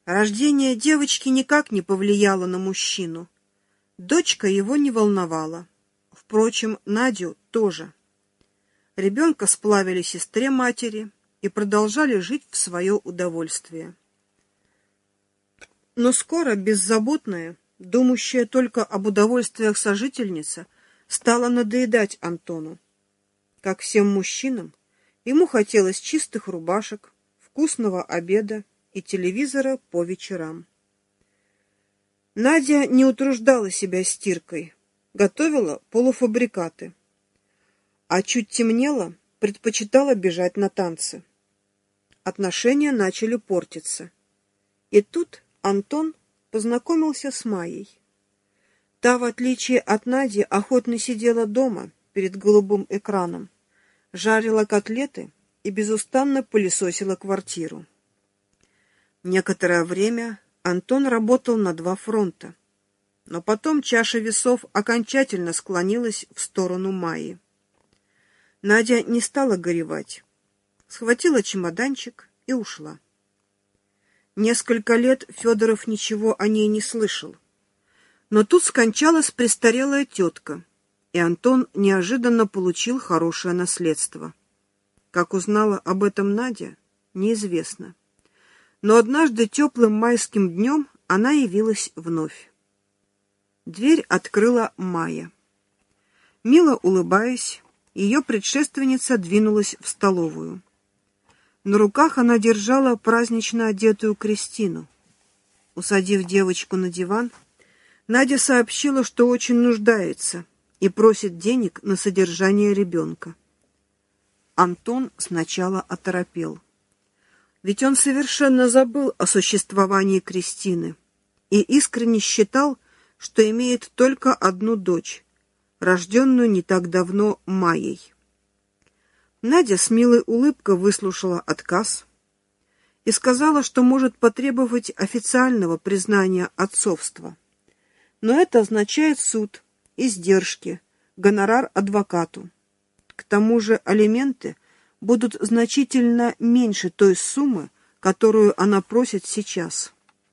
Рождение девочки никак не повлияло на мужчину. Дочка его не волновала. Впрочем, Надю тоже. Ребенка сплавили сестре матери и продолжали жить в свое удовольствие. Но скоро беззаботная, думающая только об удовольствиях сожительница, стала надоедать Антону. Как всем мужчинам, ему хотелось чистых рубашек, вкусного обеда и телевизора по вечерам. Надя не утруждала себя стиркой, готовила полуфабрикаты, а чуть темнело, предпочитала бежать на танцы. Отношения начали портиться. И тут Антон познакомился с Майей. Та, в отличие от Нади, охотно сидела дома перед голубым экраном, жарила котлеты и безустанно пылесосила квартиру. Некоторое время Антон работал на 2 фронта, но потом чаша весов окончательно склонилась в сторону Майи. Надя не стала горевать, схватила чемоданчик и ушла. Несколько лет Федоров ничего о ней не слышал. Но тут скончалась престарелая тетка, и Антон неожиданно получил хорошее наследство. Как узнала об этом Надя, неизвестно. Но однажды теплым майским днем она явилась вновь. Дверь открыла Майя. Мило улыбаясь, ее предшественница двинулась в столовую. На руках она держала празднично одетую Кристину. Усадив девочку на диван, Надя сообщила, что очень нуждается и просит денег на содержание ребенка. Антон сначала оторопел. Ведь он совершенно забыл о существовании Кристины и искренне считал, что имеет только одну дочь, рожденную не так давно Майей. Надя с милой улыбкой выслушала отказ и сказала, что может потребовать официального признания отцовства. Но это означает суд, издержки, гонорар адвокату. К тому же алименты будут значительно меньше той суммы, которую она просит сейчас.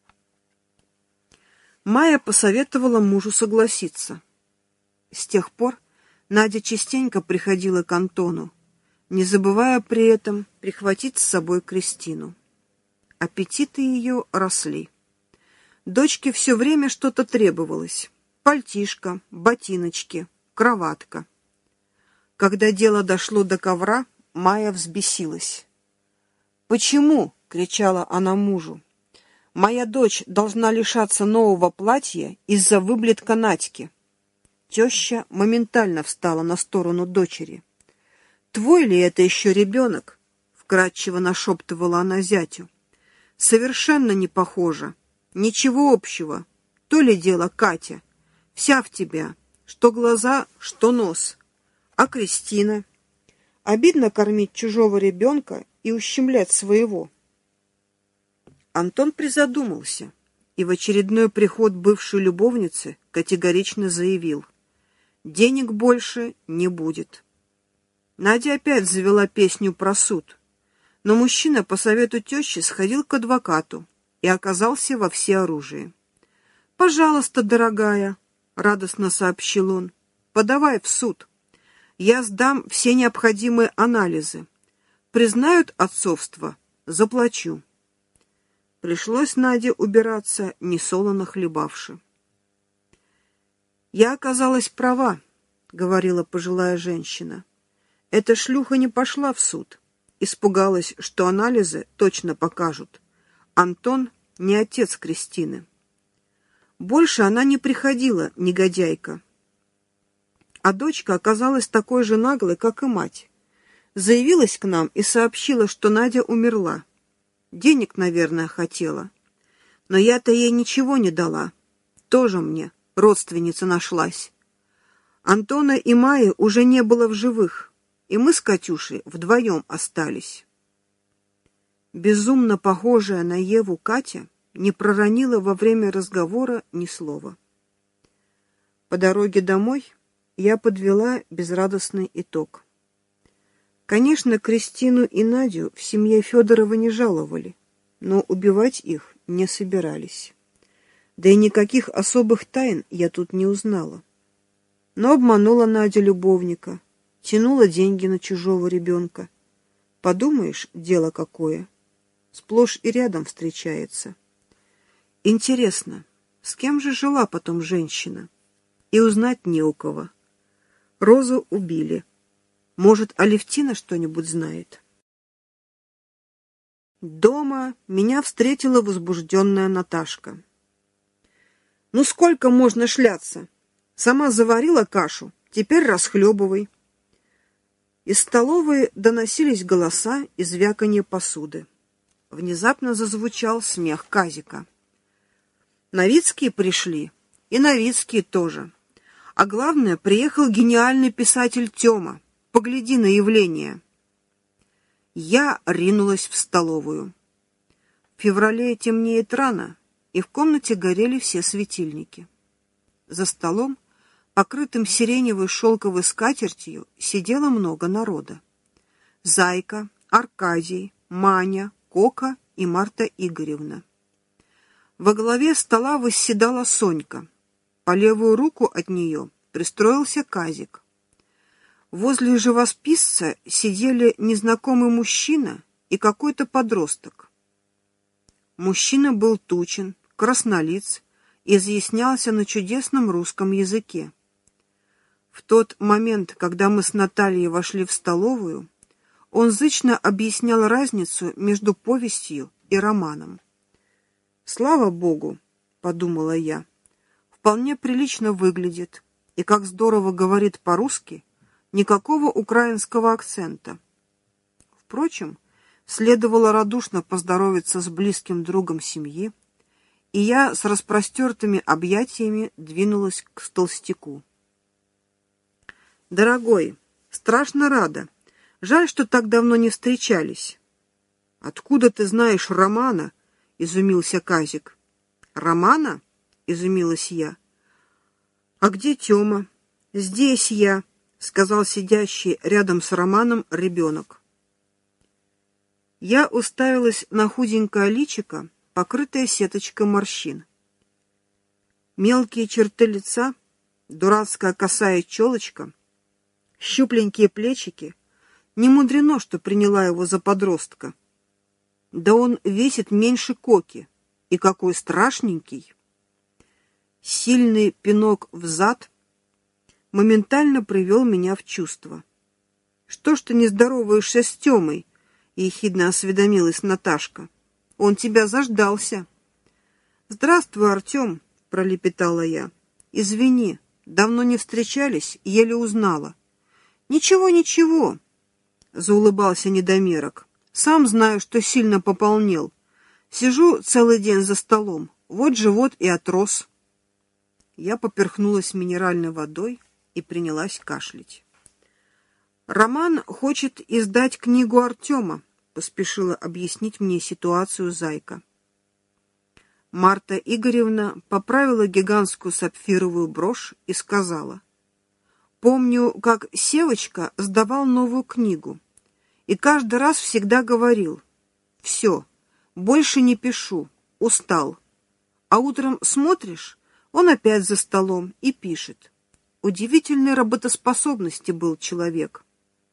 Майя посоветовала мужу согласиться. С тех пор Надя частенько приходила к Антону, не забывая при этом прихватить с собой Кристину. Аппетиты ее росли. Дочке все время что-то требовалось: пальтишко, ботиночки, кроватка. Когда дело дошло до ковра, Майя взбесилась. «Почему?» — кричала она мужу. «Моя дочь должна лишаться нового платья из-за выблядка Надьки». Теща моментально встала на сторону дочери. «Твой ли это еще ребенок?» — вкратчиво нашептывала она зятю. «Совершенно не похоже. Ничего общего. То ли дело Катя. Вся в тебя. Что глаза, что нос. А Кристина? Обидно кормить чужого ребенка и ущемлять своего». Антон призадумался и в очередной приход бывшей любовницы категорично заявил: «Денег больше не будет». Надя опять завела песню про суд, но мужчина по совету тещи сходил к адвокату и оказался во всеоружии. «Пожалуйста, дорогая», — радостно сообщил он, — «подавай в суд. Я сдам все необходимые анализы. Признают отцовство — заплачу». Пришлось Наде убираться, несолоно хлебавши. «Я оказалась права», — говорила пожилая женщина. «Эта шлюха не пошла в суд. Испугалась, что анализы точно покажут. Антон не отец Кристины». Больше она не приходила, негодяйка. А дочка оказалась такой же наглой, как и мать. Заявилась к нам и сообщила, что Надя умерла. Денег, наверное, хотела. Но я-то ей ничего не дала. Тоже мне родственница нашлась. Антона и Майи уже не было в живых, и мы с Катюшей вдвоем остались. Безумно похожая на Еву Катя не проронила во время разговора ни слова. По дороге домой я подвела безрадостный итог. Конечно, Кристину и Надю в семье Федорова не жаловали, но убивать их не собирались. Да и никаких особых тайн я тут не узнала. Но обманула Надя любовника, тянула деньги на чужого ребенка. Подумаешь, дело какое. Сплошь и рядом встречается. Интересно, с кем же жила потом женщина? И узнать не у кого. Розу убили. Может, Алевтина что-нибудь знает? Дома меня встретила возбужденная Наташка. «Ну сколько можно шляться? Сама заварила кашу, теперь расхлебывай». Из столовой доносились голоса и звяканье посуды. Внезапно зазвучал смех Казика. Новицкие пришли, и Новицкие тоже. А главное, приехал гениальный писатель Тёма. Погляди на явление. Я ринулась в столовую. В феврале темнеет рано, и в комнате горели все светильники. За столом, покрытым сиреневой шелковой скатертью, сидело много народа. Зайка, Аркадий, Маня, Кока и Марта Игоревна. Во главе стола восседала Сонька. По левую руку от нее пристроился Казик. Возле живописца сидели незнакомый мужчина и какой-то подросток. Мужчина был тучен, краснолиц и изъяснялся на чудесном русском языке. В тот момент, когда мы с Натальей вошли в столовую, он зычно объяснял разницу между повестью и романом. «Слава Богу!» — подумала я. «Вполне прилично выглядит, и как здорово говорит по-русски, никакого украинского акцента». Впрочем, следовало радушно поздороваться с близким другом семьи, и я с распростертыми объятиями двинулась к толстяку. «Дорогой, страшно рада. Жаль, что так давно не встречались». «Откуда ты знаешь Романа?» — изумился Казик. «Романа?» — изумилась я. «А где Тёма?» «Здесь я», — сказал сидящий рядом с Романом ребенок. Я уставилась на худенькое личико, покрытое сеточкой морщин. Мелкие черты лица, дурацкая косая челочка, щупленькие плечики. Не мудрено, что приняла его за подростка. Да он весит меньше Коки, и какой страшненький. Сильный пинок в зад моментально привел меня в чувство. «Что ж ты не здороваешься с Тёмой?» — ехидно осведомилась Наташка. «Он тебя заждался». «Здравствуй, Артём», — пролепетала я. «Извини, давно не встречались, еле узнала». «Ничего, ничего», — заулыбался недомерок. «Сам знаю, что сильно пополнел. Сижу целый день за столом, вот живот и отрос». Я поперхнулась минеральной водой и принялась кашлять. «Роман хочет издать книгу Артёма», — поспешила объяснить мне ситуацию Зайка. Марта Игоревна поправила гигантскую сапфировую брошь и сказала: «Помню, как Севочка сдавал новую книгу, и каждый раз всегда говорил: «Все, больше не пишу, устал». А утром смотришь, он опять за столом и пишет. Удивительной работоспособности был человек».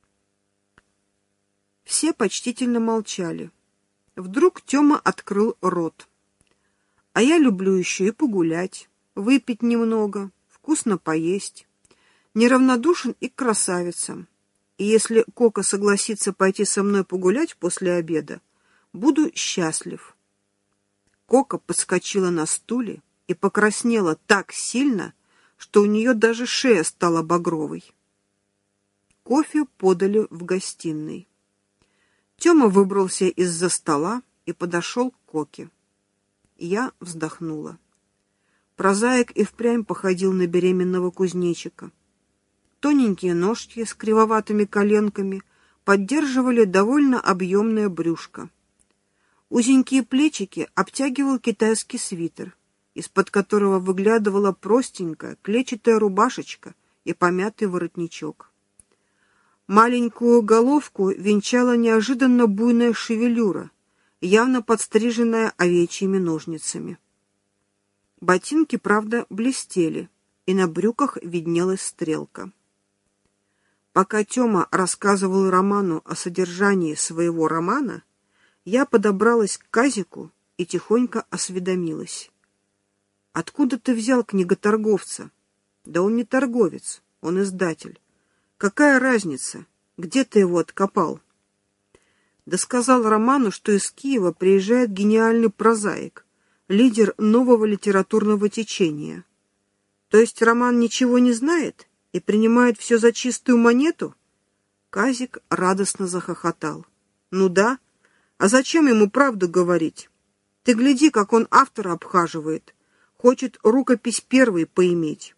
Все почтительно молчали. Вдруг Тёма открыл рот. «А я люблю еще и погулять, выпить немного, вкусно поесть. Неравнодушен и к красавицам. И если Кока согласится пойти со мной погулять после обеда, буду счастлив». Кока подскочила на стуле и покраснела так сильно, что у нее даже шея стала багровой. Кофе подали в гостиной. Тёма выбрался из-за стола и подошел к Коке. Я вздохнула. Прозаик и впрямь походил на беременного кузнечика. Тоненькие ножки с кривоватыми коленками поддерживали довольно объемное брюшко. Узенькие плечики обтягивал китайский свитер, из-под которого выглядывала простенькая клетчатая рубашечка и помятый воротничок. Маленькую головку венчала неожиданно буйная шевелюра, явно подстриженная овечьими ножницами. Ботинки, правда, блестели, и на брюках виднелась стрелка. Пока Тёма рассказывал Роману о содержании своего романа, я подобралась к Казику и тихонько осведомилась. «Откуда ты взял книготорговца?» «Да он не торговец, он издатель. Какая разница? Где ты его откопал?» Да сказал Роману, что из Киева приезжает гениальный прозаик, лидер нового литературного течения. То есть Роман ничего не знает и принимает все за чистую монету? Казик радостно захохотал. Ну да, а зачем ему правду говорить? Ты гляди, как он автора обхаживает. Хочет рукопись первой поиметь.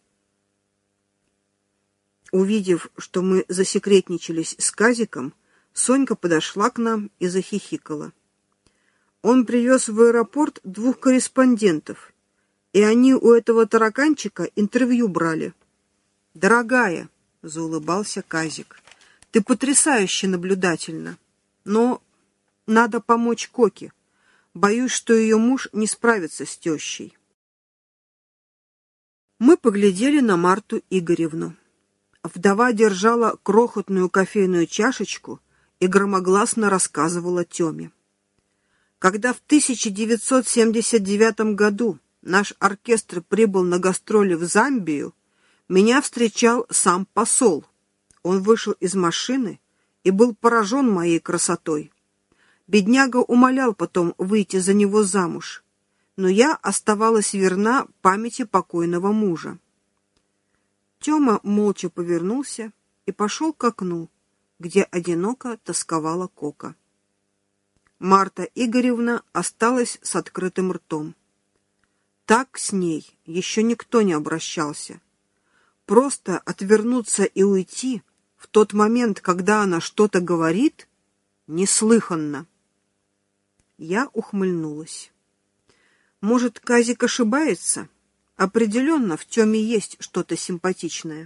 Увидев, что мы засекретничались с Казиком, Сонька подошла к нам и захихикала. Он привез в аэропорт 2 корреспондентов, и они у этого тараканчика интервью брали. «Дорогая», — заулыбался Казик, — «ты потрясающе наблюдательна, но надо помочь Коке. Боюсь, что ее муж не справится с тещей». Мы поглядели на Марту Игоревну. Вдова держала крохотную кофейную чашечку и громогласно рассказывала Тёме. Когда в 1979 году наш оркестр прибыл на гастроли в Замбию, меня встречал сам посол. Он вышел из машины и был поражен моей красотой. Бедняга умолял потом выйти за него замуж, но я оставалась верна памяти покойного мужа. Тёма молча повернулся и пошел к окну, где одиноко тосковала Кока. Марта Игоревна осталась с открытым ртом. Так с ней еще никто не обращался. Просто отвернуться и уйти в тот момент, когда она что-то говорит, неслыханно. Я ухмыльнулась. Может, Казик ошибается? Определенно в Тёме есть что-то симпатичное.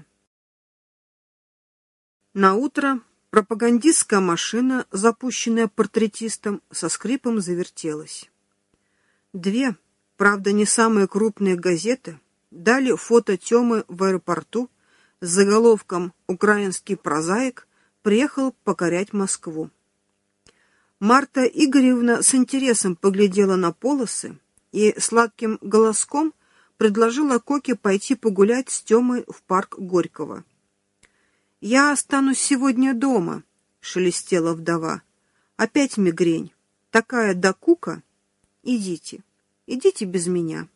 Наутро пропагандистская машина, запущенная портретистом, со скрипом завертелась. 2, правда не самые крупные газеты, дали фото Тёмы в аэропорту с заголовком «Украинский прозаик приехал покорять Москву». Марта Игоревна с интересом поглядела на полосы и сладким голоском предложила Коке пойти погулять с Тёмой в парк Горького. «Я останусь сегодня дома», — шелестела вдова. «Опять мигрень. Такая докука. Идите без меня».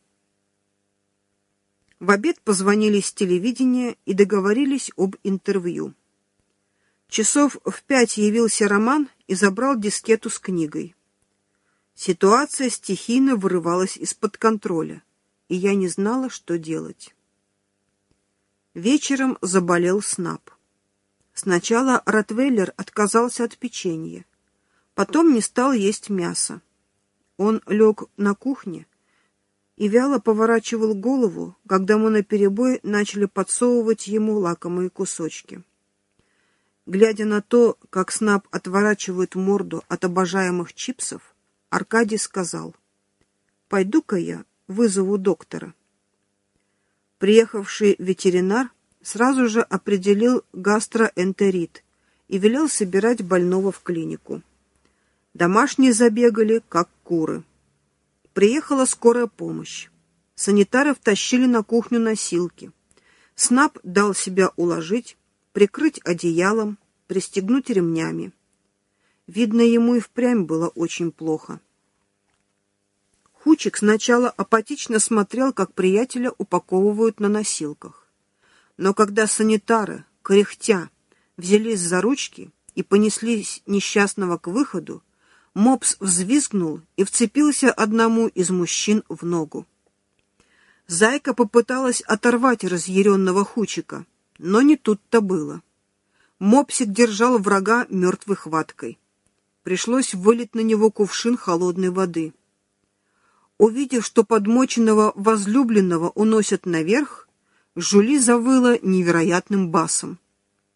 В обед позвонили с телевидения и договорились об интервью. Часов в 5 явился Роман и забрал дискету с книгой. Ситуация стихийно вырывалась из-под контроля, и я не знала, что делать. Вечером заболел Снап. Сначала Ротвейлер отказался от печенья, потом не стал есть мясо. Он лег на кухне и вяло поворачивал голову, когда мы наперебой начали подсовывать ему лакомые кусочки. Глядя на то, как Снап отворачивает морду от обожаемых чипсов, Аркадий сказал: «Пойду-ка я вызову доктора». Приехавший ветеринар сразу же определил гастроэнтерит и велел собирать больного в клинику. Домашние забегали, как куры. Приехала скорая помощь. Санитары втащили на кухню носилки. Снап дал себя уложить, прикрыть одеялом, пристегнуть ремнями. Видно, ему и впрямь было очень плохо. Хучик сначала апатично смотрел, как приятеля упаковывают на носилках. Но когда санитары, кряхтя, взялись за ручки и понеслись несчастного к выходу, мопс взвизгнул и вцепился одному из мужчин в ногу. Зайка попыталась оторвать разъяренного Хучика, но не тут-то было. Мопсик держал врага мертвой хваткой. Пришлось вылить на него кувшин холодной воды. Увидев, что подмоченного возлюбленного уносят наверх, Жули завыла невероятным басом.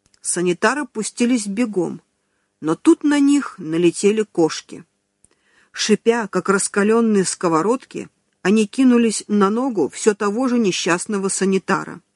Санитары пустились бегом, но тут на них налетели кошки. Шипя, как раскаленные сковородки, они кинулись на ногу все того же несчастного санитара.